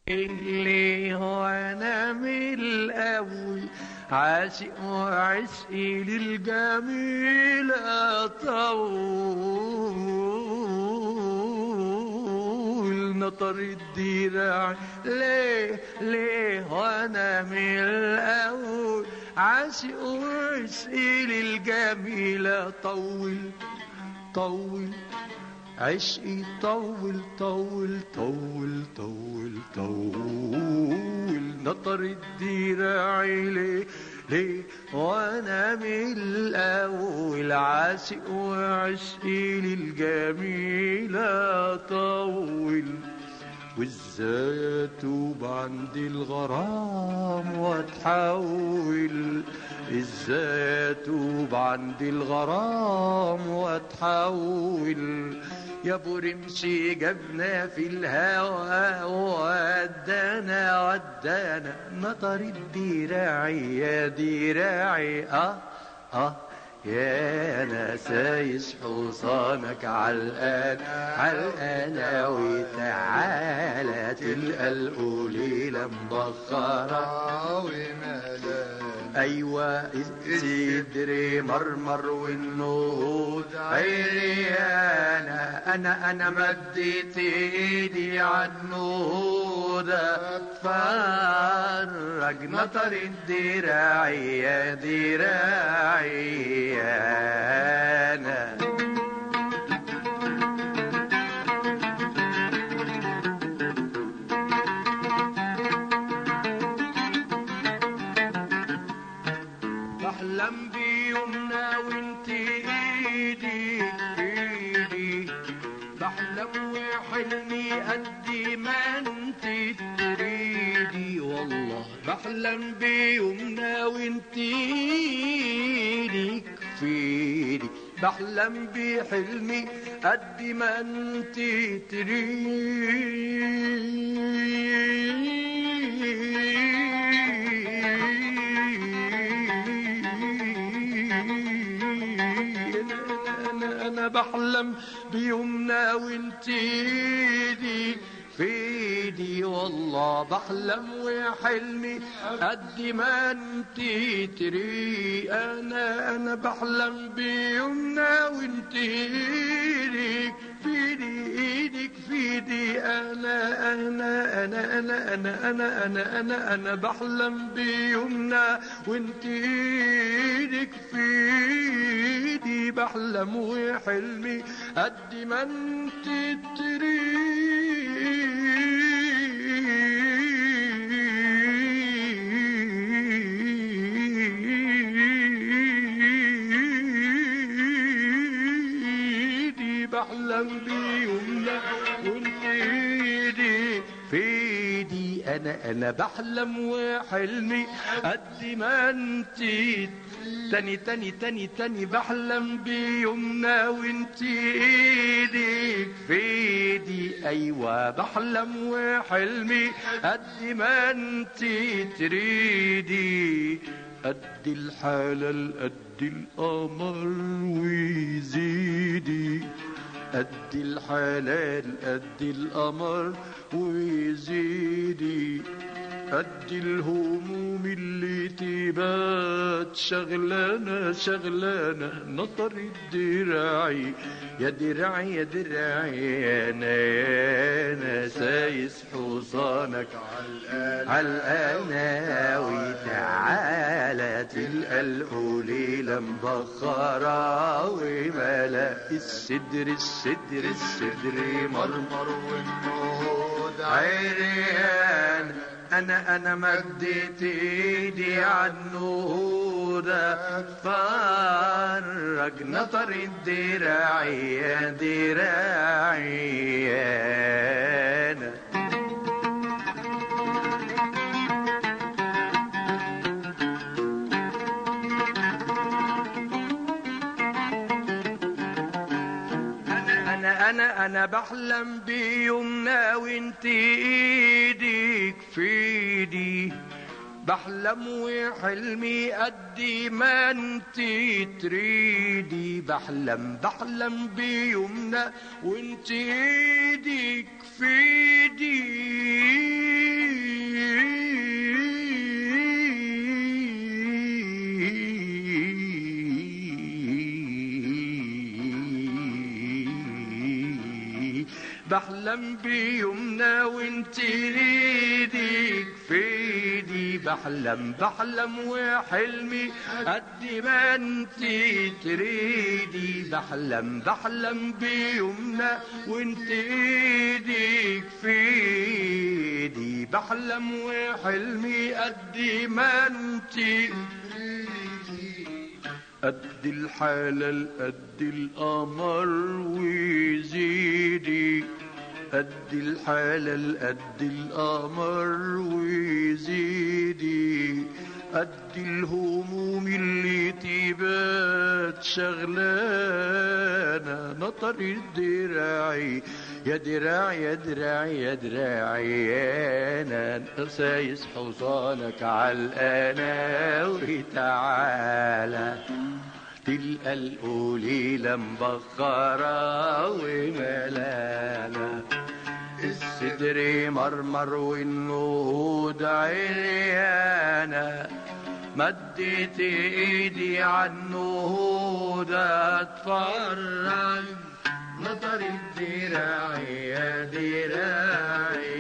اللي هو انا من الاول عاشق وعشقي للجميلة طول نطر الدراع ليه وانا من الاول عاشق وعشقي للجميلة طول عشقي طول نطر الدراع ليه وانا من الاول عاشق وعشقي للجميلة طول وازاي اتوب عند الغرام واتحول ازاي اتوب عند الغرام واتحول يا ابو رمشي جبنا في الهوى ودانا نطر الدراعي يا دراعي يا انا سايس حصانك عالقان وتعالى تلقى القليلة مبخرة وملان ايوه صدري مرمر والنود عيني انا مديت ايدي عالنود اتفرج نطر الدراعي يا دراعي انا بحلم بيومنا وانت ايدي بحلم وحلمي قد ما انت تريدي والله بحلم بيومنا وانت ايدك في ايدي بحلم بحلمي قد ما انت تريدي أنا بحلم بيومنا وانت ايدي في ايدي والله بحلم وحلمي قد ما انت تري انا بحلم بيومنا وانت ايدك في ايدك في ايدي انا بحلم بيومنا وانت ايدك في ايدي بحلم وحلمي قد ما انت تريدي بحلم بيومنا وانت ايدي في ايدي انا بحلم وحلمي قد ما انت تاني بحلم بيومنا وانت ايدك في ايدي ايوه بحلم وحلمي قد ما انت تريدي قد الحلال قد القمر ويزيدي قد الحلال قد القمر ويزيدي قد الهموم اللي تبات شغلانة نطر الدراعي يا دراعي انا سايس حصانك عالقنا وتعالى تلقى القليلة مبخرة وملا الصدر مرمر والنود عريان انا مديت ايدي عالنود اتفرج نطر الدراعي يا دراعي انا انا بحلم بيومنا وانت ايدك في ايدي بحلم وحلمي قد ما انت تريدي بحلم بيومنا وانت ايدك في ايدي بحلم بيومنا وانت ايدك في ايدي، بحلم وحلمي قد ما انت تريدي، بحلم بيومنا وانت ايدك في ايدي، بحلم وحلمي قد ما انت قد الحلال قد القمر ويزيدي، قد الحلال قد القمر ويزيدي، قد الهموم اللي تبات شغلانة، نطر الدراعي يا دراعي يا دراعي يا دراعي، انا سايس حصانك عالقنا وتعالى، تلقى القليلة مبخرة وملالة، الصدر مرمر والنهود عريانة، مديت ايدي عالنهود اتفرج، نطر الدراعي يا دراعي